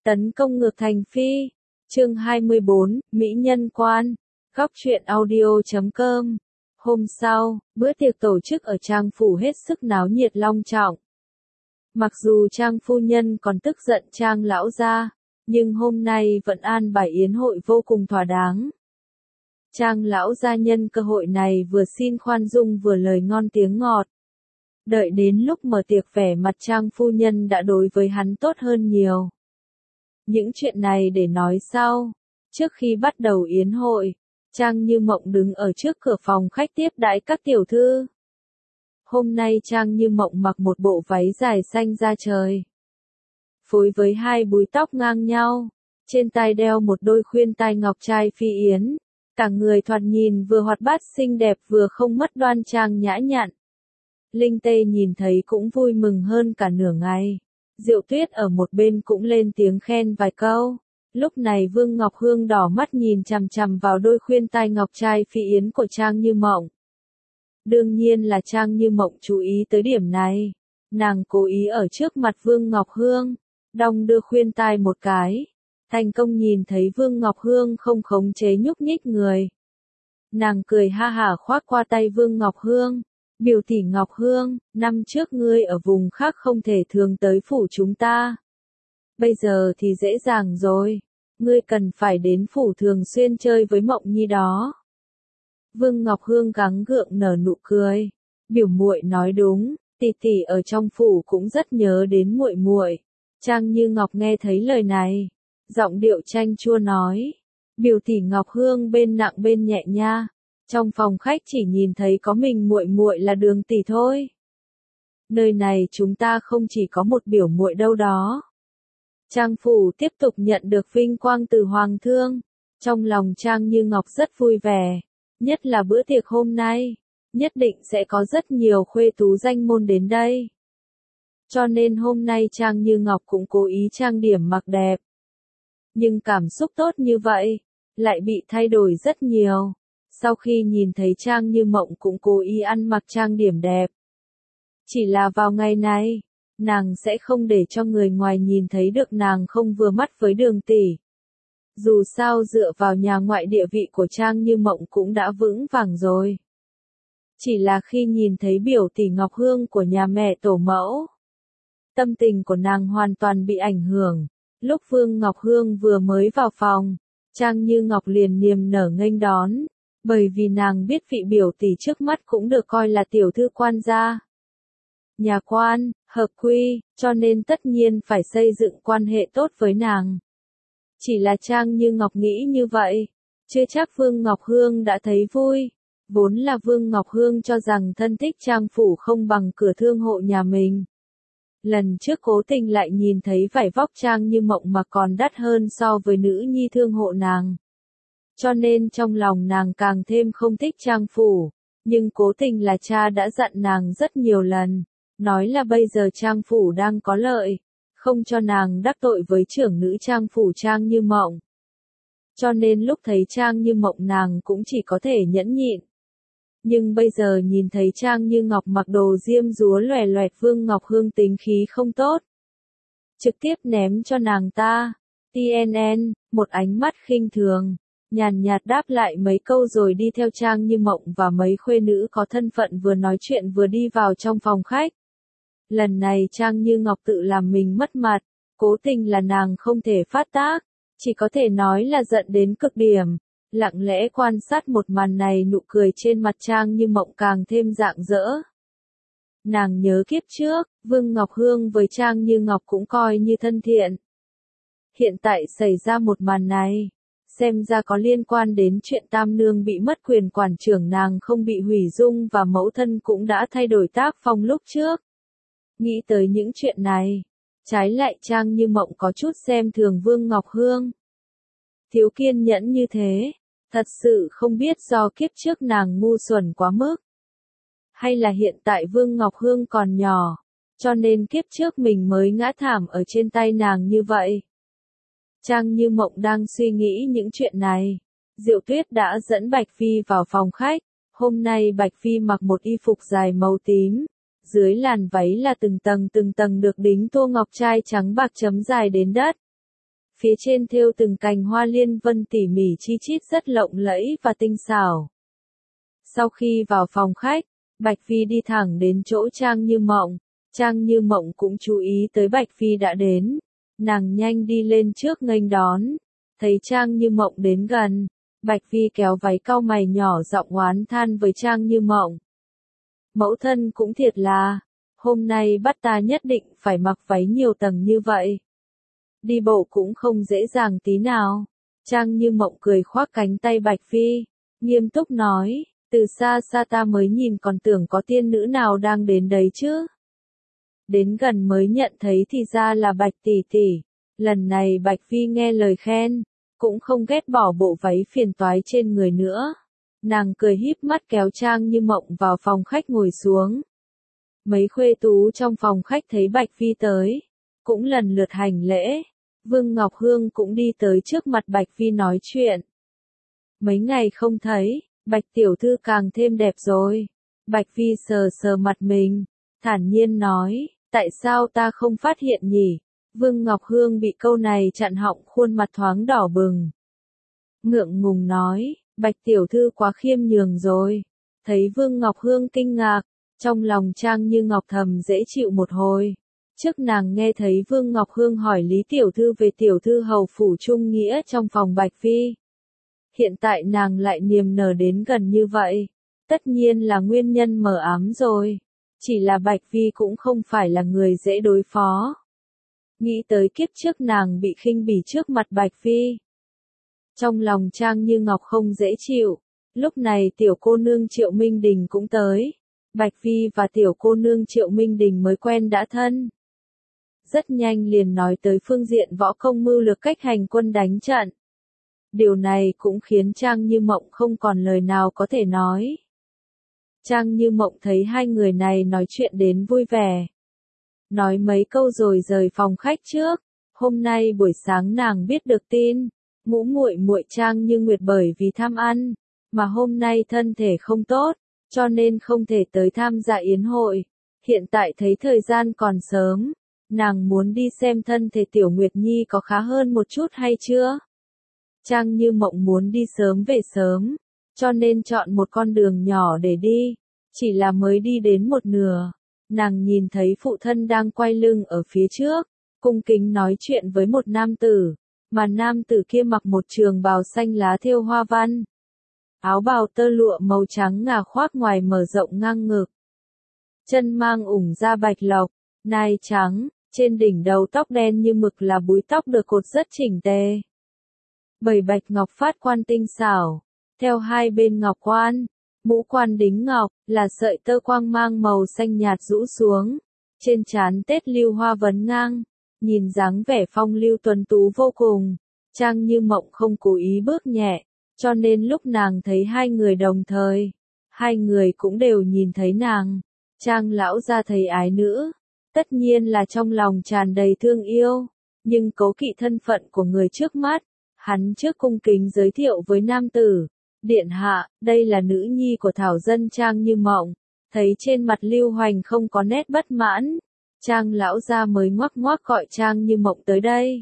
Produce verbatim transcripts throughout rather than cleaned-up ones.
Tấn công ngược thành phi. Chương hai mươi bốn, Mỹ nhân quan. Góc truyện audio chấm com. Hôm sau, bữa tiệc tổ chức ở trang phủ hết sức náo nhiệt long trọng. Mặc dù trang phu nhân còn tức giận trang lão gia, nhưng hôm nay vẫn an bài yến hội vô cùng thỏa đáng. Trang lão gia nhân cơ hội này vừa xin khoan dung vừa lời ngon tiếng ngọt. Đợi đến lúc mở tiệc vẻ mặt trang phu nhân đã đối với hắn tốt hơn nhiều. Những chuyện này để nói sau. Trước khi bắt đầu yến hội, Trang Như Mộng đứng ở trước cửa phòng khách tiếp đãi các tiểu thư. Hôm nay Trang Như Mộng mặc một bộ váy dài xanh da trời, phối với hai búi tóc ngang nhau, trên tai đeo một đôi khuyên tai ngọc trai phi yến, cả người thoạt nhìn vừa hoạt bát xinh đẹp vừa không mất đoan trang nhã nhặn. Linh Tê nhìn thấy cũng vui mừng hơn cả nửa ngày. Diệu Tuyết ở một bên cũng lên tiếng khen vài câu. Lúc này Vương Ngọc Hương đỏ mắt nhìn chằm chằm vào đôi khuyên tai ngọc trai phi yến của Trang Như Mộng. Đương nhiên là Trang Như Mộng chú ý tới điểm này. Nàng cố ý ở trước mặt Vương Ngọc Hương, đong đưa khuyên tai một cái. Thành công nhìn thấy Vương Ngọc Hương không khống chế nhúc nhích người. Nàng cười ha hả khoác qua tay Vương Ngọc Hương. Biểu tỷ Ngọc Hương, năm trước ngươi ở vùng khác không thể thường tới phủ chúng ta. Bây giờ thì dễ dàng rồi, ngươi cần phải đến phủ thường xuyên chơi với Mộng Nhi đó. Vương Ngọc Hương gắng gượng nở nụ cười. Biểu muội nói đúng, tỷ tỷ ở trong phủ cũng rất nhớ đến muội muội. Trang Như Ngọc nghe thấy lời này, giọng điệu chanh chua nói, biểu tỷ Ngọc Hương bên nặng bên nhẹ nha. Trong phòng khách chỉ nhìn thấy có mình muội muội là Đường tỷ thôi. Nơi này chúng ta không chỉ có một biểu muội đâu đó. Trang phủ tiếp tục nhận được vinh quang từ hoàng thương. Trong lòng Trang Như Ngọc rất vui vẻ, nhất là bữa tiệc hôm nay, nhất định sẽ có rất nhiều khuê tú danh môn đến đây. Cho nên hôm nay Trang Như Ngọc cũng cố ý trang điểm mặc đẹp. Nhưng cảm xúc tốt như vậy, lại bị thay đổi rất nhiều. Sau khi nhìn thấy Trang Như Mộng cũng cố ý ăn mặc trang điểm đẹp. Chỉ là vào ngày này, nàng sẽ không để cho người ngoài nhìn thấy được nàng không vừa mắt với Đường tỷ. Dù sao dựa vào nhà ngoại địa vị của Trang Như Mộng cũng đã vững vàng rồi. Chỉ là khi nhìn thấy biểu tỷ Ngọc Hương của nhà mẹ tổ mẫu, tâm tình của nàng hoàn toàn bị ảnh hưởng. Lúc Vương Ngọc Hương vừa mới vào phòng, Trang Như Ngọc liền niềm nở nghênh đón. Bởi vì nàng biết vị biểu tỷ trước mắt cũng được coi là tiểu thư quan gia. Nhà quan, hợp quy, cho nên tất nhiên phải xây dựng quan hệ tốt với nàng. Chỉ là Trang Như Ngọc nghĩ như vậy, chưa chắc Vương Ngọc Hương đã thấy vui. Vốn là Vương Ngọc Hương cho rằng thân thích Trang phủ không bằng cửa thương hộ nhà mình. Lần trước cố tình lại nhìn thấy vải vóc Trang Như Mộng mà còn đắt hơn so với nữ nhi thương hộ nàng. Cho nên trong lòng nàng càng thêm không thích Trang phủ, nhưng cố tình là cha đã dặn nàng rất nhiều lần, nói là bây giờ Trang phủ đang có lợi, không cho nàng đắc tội với trưởng nữ Trang phủ Trang Như Mộng. Cho nên lúc thấy Trang Như Mộng nàng cũng chỉ có thể nhẫn nhịn. Nhưng bây giờ nhìn thấy Trang Như Ngọc mặc đồ diêm dúa loè loẹt, Vương Ngọc Hương tính khí không tốt, trực tiếp ném cho nàng ta tê en en, một ánh mắt khinh thường. Nhàn nhạt đáp lại mấy câu rồi đi theo Trang Như Mộng và mấy khuê nữ có thân phận vừa nói chuyện vừa đi vào trong phòng khách. Lần này Trang Như Ngọc tự làm mình mất mặt, cố tình là nàng không thể phát tác, chỉ có thể nói là giận đến cực điểm. Lặng lẽ quan sát một màn này, nụ cười trên mặt Trang Như Mộng càng thêm rạng rỡ. Nàng nhớ kiếp trước, Vương Ngọc Hương với Trang Như Ngọc cũng coi như thân thiện. Hiện tại xảy ra một màn này, xem ra có liên quan đến chuyện Tam Nương bị mất quyền quản trưởng, nàng không bị hủy dung và mẫu thân cũng đã thay đổi tác phong lúc trước. Nghĩ tới những chuyện này, trái lại Trang Như Mộng có chút xem thường Vương Ngọc Hương. Thiếu kiên nhẫn như thế, thật sự không biết do kiếp trước nàng ngu xuẩn quá mức, hay là hiện tại Vương Ngọc Hương còn nhỏ, cho nên kiếp trước mình mới ngã thảm ở trên tay nàng như vậy. Trang Như Mộng đang suy nghĩ những chuyện này, Diệu Tuyết đã dẫn Bạch Phi vào phòng khách. Hôm nay Bạch Phi mặc một y phục dài màu tím, dưới làn váy là từng tầng từng tầng được đính tô ngọc trai trắng bạc chấm dài đến đất. Phía trên thêu từng cành hoa liên vân tỉ mỉ chi chít rất lộng lẫy và tinh xảo. Sau khi vào phòng khách, Bạch Phi đi thẳng đến chỗ Trang Như Mộng. Trang Như Mộng cũng chú ý tới Bạch Phi đã đến. Nàng nhanh đi lên trước nghênh đón. Thấy Trang Như Mộng đến gần, Bạch Phi kéo váy cau mày nhỏ giọng oán than với Trang Như Mộng. Mẫu thân cũng thiệt là, hôm nay bắt ta nhất định phải mặc váy nhiều tầng như vậy. Đi bộ cũng không dễ dàng tí nào. Trang Như Mộng cười khoác cánh tay Bạch Phi, nghiêm túc nói, từ xa xa ta mới nhìn còn tưởng có tiên nữ nào đang đến đấy chứ. Đến gần mới nhận thấy thì ra là Bạch tỷ tỷ. Lần này Bạch Phi nghe lời khen, cũng không ghét bỏ bộ váy phiền toái trên người nữa. Nàng cười híp mắt kéo Trang Như Mộng vào phòng khách ngồi xuống. Mấy khuê tú trong phòng khách thấy Bạch Phi tới, cũng lần lượt hành lễ. Vương Ngọc Hương cũng đi tới trước mặt Bạch Phi nói chuyện. Mấy ngày không thấy, Bạch tiểu thư càng thêm đẹp rồi. Bạch Phi sờ sờ mặt mình, thản nhiên nói, tại sao ta không phát hiện nhỉ? Vương Ngọc Hương bị câu này chặn họng, khuôn mặt thoáng đỏ bừng. Ngượng ngùng nói, Bạch tiểu thư quá khiêm nhường rồi. Thấy Vương Ngọc Hương kinh ngạc, trong lòng Trang Như Ngọc thầm dễ chịu một hồi. Trước nàng nghe thấy Vương Ngọc Hương hỏi Lý tiểu thư về tiểu thư hầu phủ trung nghĩa trong phòng Bạch Phi. Hiện tại nàng lại niềm nở đến gần như vậy. Tất nhiên là nguyên nhân mờ ám rồi. Chỉ là Bạch Phi cũng không phải là người dễ đối phó. Nghĩ tới kiếp trước nàng bị khinh bỉ trước mặt Bạch Phi. Trong lòng Trang Như Ngọc không dễ chịu. Lúc này tiểu cô nương Triệu Minh Đình cũng tới. Bạch Phi và tiểu cô nương Triệu Minh Đình mới quen đã thân. Rất nhanh liền nói tới phương diện võ công mưu lược cách hành quân đánh trận. Điều này cũng khiến Trang Như Mộng không còn lời nào có thể nói. Trang Như Mộng thấy hai người này nói chuyện đến vui vẻ. Nói mấy câu rồi rời phòng khách trước. Hôm nay buổi sáng nàng biết được tin, ngũ muội muội Trang Như Nguyệt bởi vì tham ăn, mà hôm nay thân thể không tốt, cho nên không thể tới tham gia yến hội. Hiện tại thấy thời gian còn sớm, nàng muốn đi xem thân thể Tiểu Nguyệt Nhi có khá hơn một chút hay chưa. Trang Như Mộng muốn đi sớm về sớm, cho nên chọn một con đường nhỏ để đi. Chỉ là mới đi đến một nửa, nàng nhìn thấy phụ thân đang quay lưng ở phía trước, cung kính nói chuyện với một nam tử, mà nam tử kia mặc một trường bào xanh lá thêu hoa văn. Áo bào tơ lụa màu trắng ngà khoác ngoài mở rộng ngang ngực. Chân mang ủng da bạch lộc, nai trắng, trên đỉnh đầu tóc đen như mực là búi tóc được cột rất chỉnh tề. Bảy bạch ngọc phát quan tinh xảo, theo hai bên ngọc quan, mũ quan đính ngọc, là sợi tơ quang mang màu xanh nhạt rũ xuống. Trên trán tết lưu hoa vấn ngang, nhìn dáng vẻ phong lưu tuấn tú vô cùng. Trang Như Mộng không cố ý bước nhẹ, cho nên lúc nàng thấy hai người đồng thời, hai người cũng đều nhìn thấy nàng. Trang lão gia thấy ái nữ, tất nhiên là trong lòng tràn đầy thương yêu, nhưng cố kỵ thân phận của người trước mắt, hắn trước cung kính giới thiệu với nam tử. Điện hạ, đây là nữ nhi của thảo dân Trang Như Mộng. Thấy trên mặt Lưu Hoành không có nét bất mãn, Trang lão gia mới ngoắc ngoắc gọi Trang Như Mộng tới đây.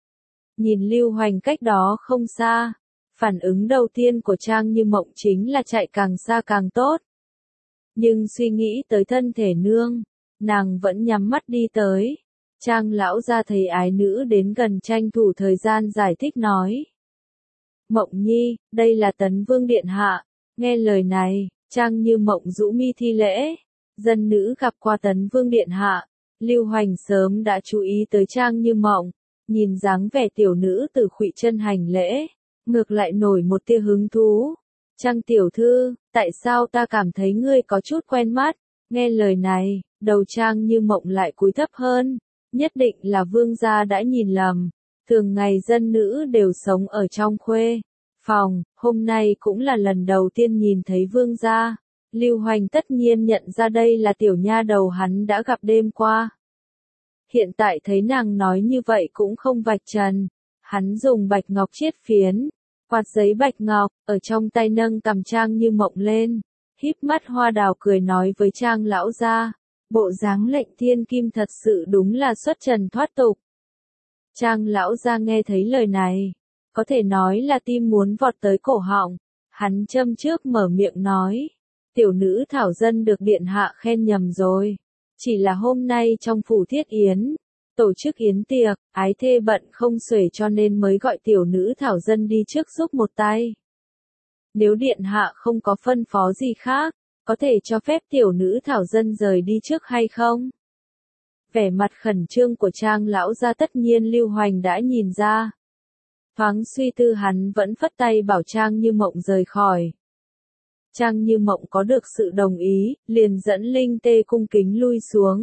Nhìn Lưu Hoành cách đó không xa, phản ứng đầu tiên của Trang Như Mộng chính là chạy càng xa càng tốt. Nhưng suy nghĩ tới thân thể nương, nàng vẫn nhắm mắt đi tới. Trang lão gia thấy ái nữ đến gần tranh thủ thời gian giải thích nói. Mộng nhi, đây là Tấn Vương Điện Hạ. Nghe lời này, Trang Như Mộng rũ mi thi lễ. Dân nữ gặp qua Tấn Vương Điện Hạ. Lưu Hoành sớm đã chú ý tới Trang Như Mộng. Nhìn dáng vẻ tiểu nữ từ khuỵu chân hành lễ, ngược lại nổi một tia hứng thú. Trang tiểu thư, tại sao ta cảm thấy ngươi có chút quen mắt? Nghe lời này, đầu Trang Như Mộng lại cúi thấp hơn. Nhất định là vương gia đã nhìn lầm. Thường ngày dân nữ đều sống ở trong khuê phòng, hôm nay cũng là lần đầu tiên nhìn thấy vương gia. Lưu Hoành tất nhiên nhận ra đây là tiểu nha đầu hắn đã gặp đêm qua. Hiện tại thấy nàng nói như vậy cũng không vạch trần. Hắn dùng bạch ngọc chiết phiến, quạt giấy bạch ngọc, ở trong tay nâng cầm Trang Như Mộng lên. Híp mắt hoa đào cười nói với Trang lão gia. Bộ dáng lệnh thiên kim thật sự đúng là xuất trần thoát tục. Trang lão gia nghe thấy lời này, có thể nói là tim muốn vọt tới cổ họng, hắn châm trước mở miệng nói, tiểu nữ thảo dân được điện hạ khen nhầm rồi, chỉ là hôm nay trong phủ thiết yến, tổ chức yến tiệc, ái thê bận không xuể cho nên mới gọi tiểu nữ thảo dân đi trước giúp một tay. Nếu điện hạ không có phân phó gì khác, có thể cho phép tiểu nữ thảo dân rời đi trước hay không? Vẻ mặt khẩn trương của Trang lão gia tất nhiên Lưu Hoành đã nhìn ra. Thoáng suy tư hắn vẫn phất tay bảo Trang Như Mộng rời khỏi. Trang Như Mộng có được sự đồng ý, liền dẫn Linh Tê cung kính lui xuống.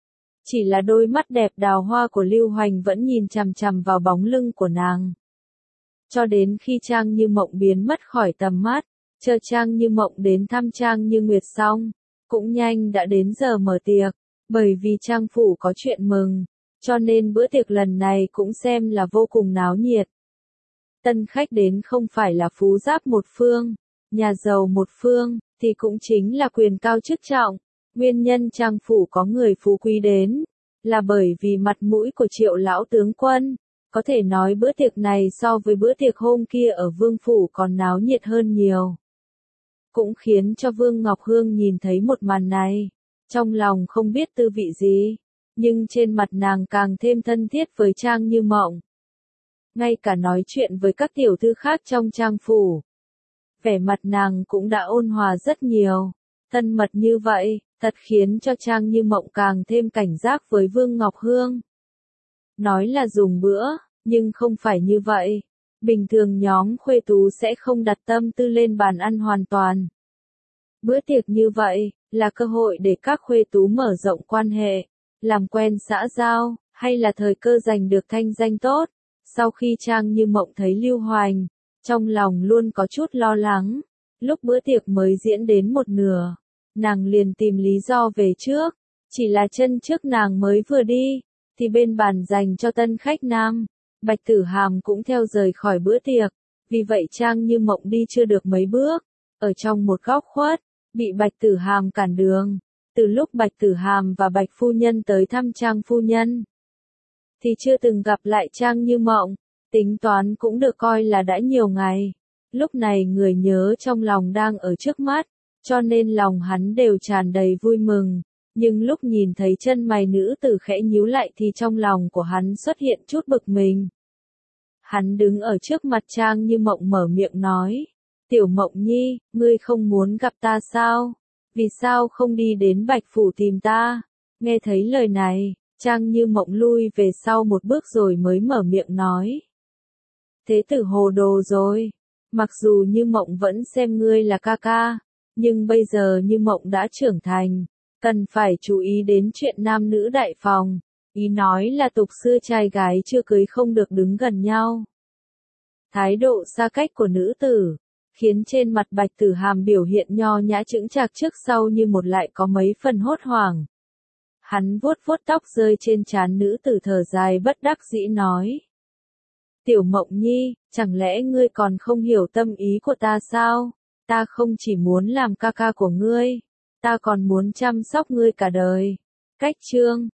Chỉ là đôi mắt đẹp đào hoa của Lưu Hoành vẫn nhìn chằm chằm vào bóng lưng của nàng. Cho đến khi Trang Như Mộng biến mất khỏi tầm mắt, chờ Trang Như Mộng đến thăm Trang Như Nguyệt xong, cũng nhanh đã đến giờ mở tiệc, bởi vì Trang phủ có chuyện mừng, cho nên bữa tiệc lần này cũng xem là vô cùng náo nhiệt. Tân khách đến không phải là phú giáp một phương, nhà giàu một phương, thì cũng chính là quyền cao chức trọng. Nguyên nhân Trang phủ có người phú quý đến, là bởi vì mặt mũi của Triệu lão tướng quân. Có thể nói bữa tiệc này so với bữa tiệc hôm kia ở Vương phủ còn náo nhiệt hơn nhiều. Cũng khiến cho Vương Ngọc Hương nhìn thấy một màn này, trong lòng không biết tư vị gì, nhưng trên mặt nàng càng thêm thân thiết với Trang Như Mộng. Ngay cả nói chuyện với các tiểu thư khác trong Trang phủ, vẻ mặt nàng cũng đã ôn hòa rất nhiều. Thân mật như vậy, thật khiến cho Trang Như Mộng càng thêm cảnh giác với Vương Ngọc Hương. Nói là dùng bữa, nhưng không phải như vậy. Bình thường nhóm khuê tú sẽ không đặt tâm tư lên bàn ăn hoàn toàn. Bữa tiệc như vậy, là cơ hội để các khuê tú mở rộng quan hệ, làm quen xã giao, hay là thời cơ giành được thanh danh tốt. Sau khi Trang Như Mộng thấy Lưu Hoành, trong lòng luôn có chút lo lắng. Lúc bữa tiệc mới diễn đến một nửa, nàng liền tìm lý do về trước. Chỉ là chân trước nàng mới vừa đi, thì bên bàn dành cho tân khách nam, Bạch Tử Hàm cũng theo rời khỏi bữa tiệc. Vì vậy Trang Như Mộng đi chưa được mấy bước, ở trong một góc khuất, bị Bạch Tử Hàm cản đường. Từ lúc Bạch Tử Hàm và Bạch Phu Nhân tới thăm Trang Phu Nhân, thì chưa từng gặp lại Trang Như Mộng, tính toán cũng được coi là đã nhiều ngày. Lúc này người nhớ trong lòng đang ở trước mắt, cho nên lòng hắn đều tràn đầy vui mừng. Nhưng lúc nhìn thấy chân mày nữ tử khẽ nhíu lại thì trong lòng của hắn xuất hiện chút bực mình. Hắn đứng ở trước mặt Trang Như Mộng mở miệng nói, Tiểu Mộng Nhi, ngươi không muốn gặp ta sao? Vì sao không đi đến Bạch Phủ tìm ta? Nghe thấy lời này, Trang Như Mộng lui về sau một bước rồi mới mở miệng nói. Thế tử hồ đồ rồi. Mặc dù Như Mộng vẫn xem ngươi là ca ca, nhưng bây giờ Như Mộng đã trưởng thành, cần phải chú ý đến chuyện nam nữ đại phòng. Ý nói là tục xưa trai gái chưa cưới không được đứng gần nhau. Thái độ xa cách của nữ tử, khiến trên mặt Bạch Tử Hàm biểu hiện nho nhã chững chạc trước sau như một lại có mấy phần hốt hoảng. Hắn vuốt vuốt tóc rơi trên trán nữ tử thở dài bất đắc dĩ nói. Tiểu Mộng Nhi, chẳng lẽ ngươi còn không hiểu tâm ý của ta sao? Ta không chỉ muốn làm ca ca của ngươi, ta còn muốn chăm sóc ngươi cả đời. Cách chương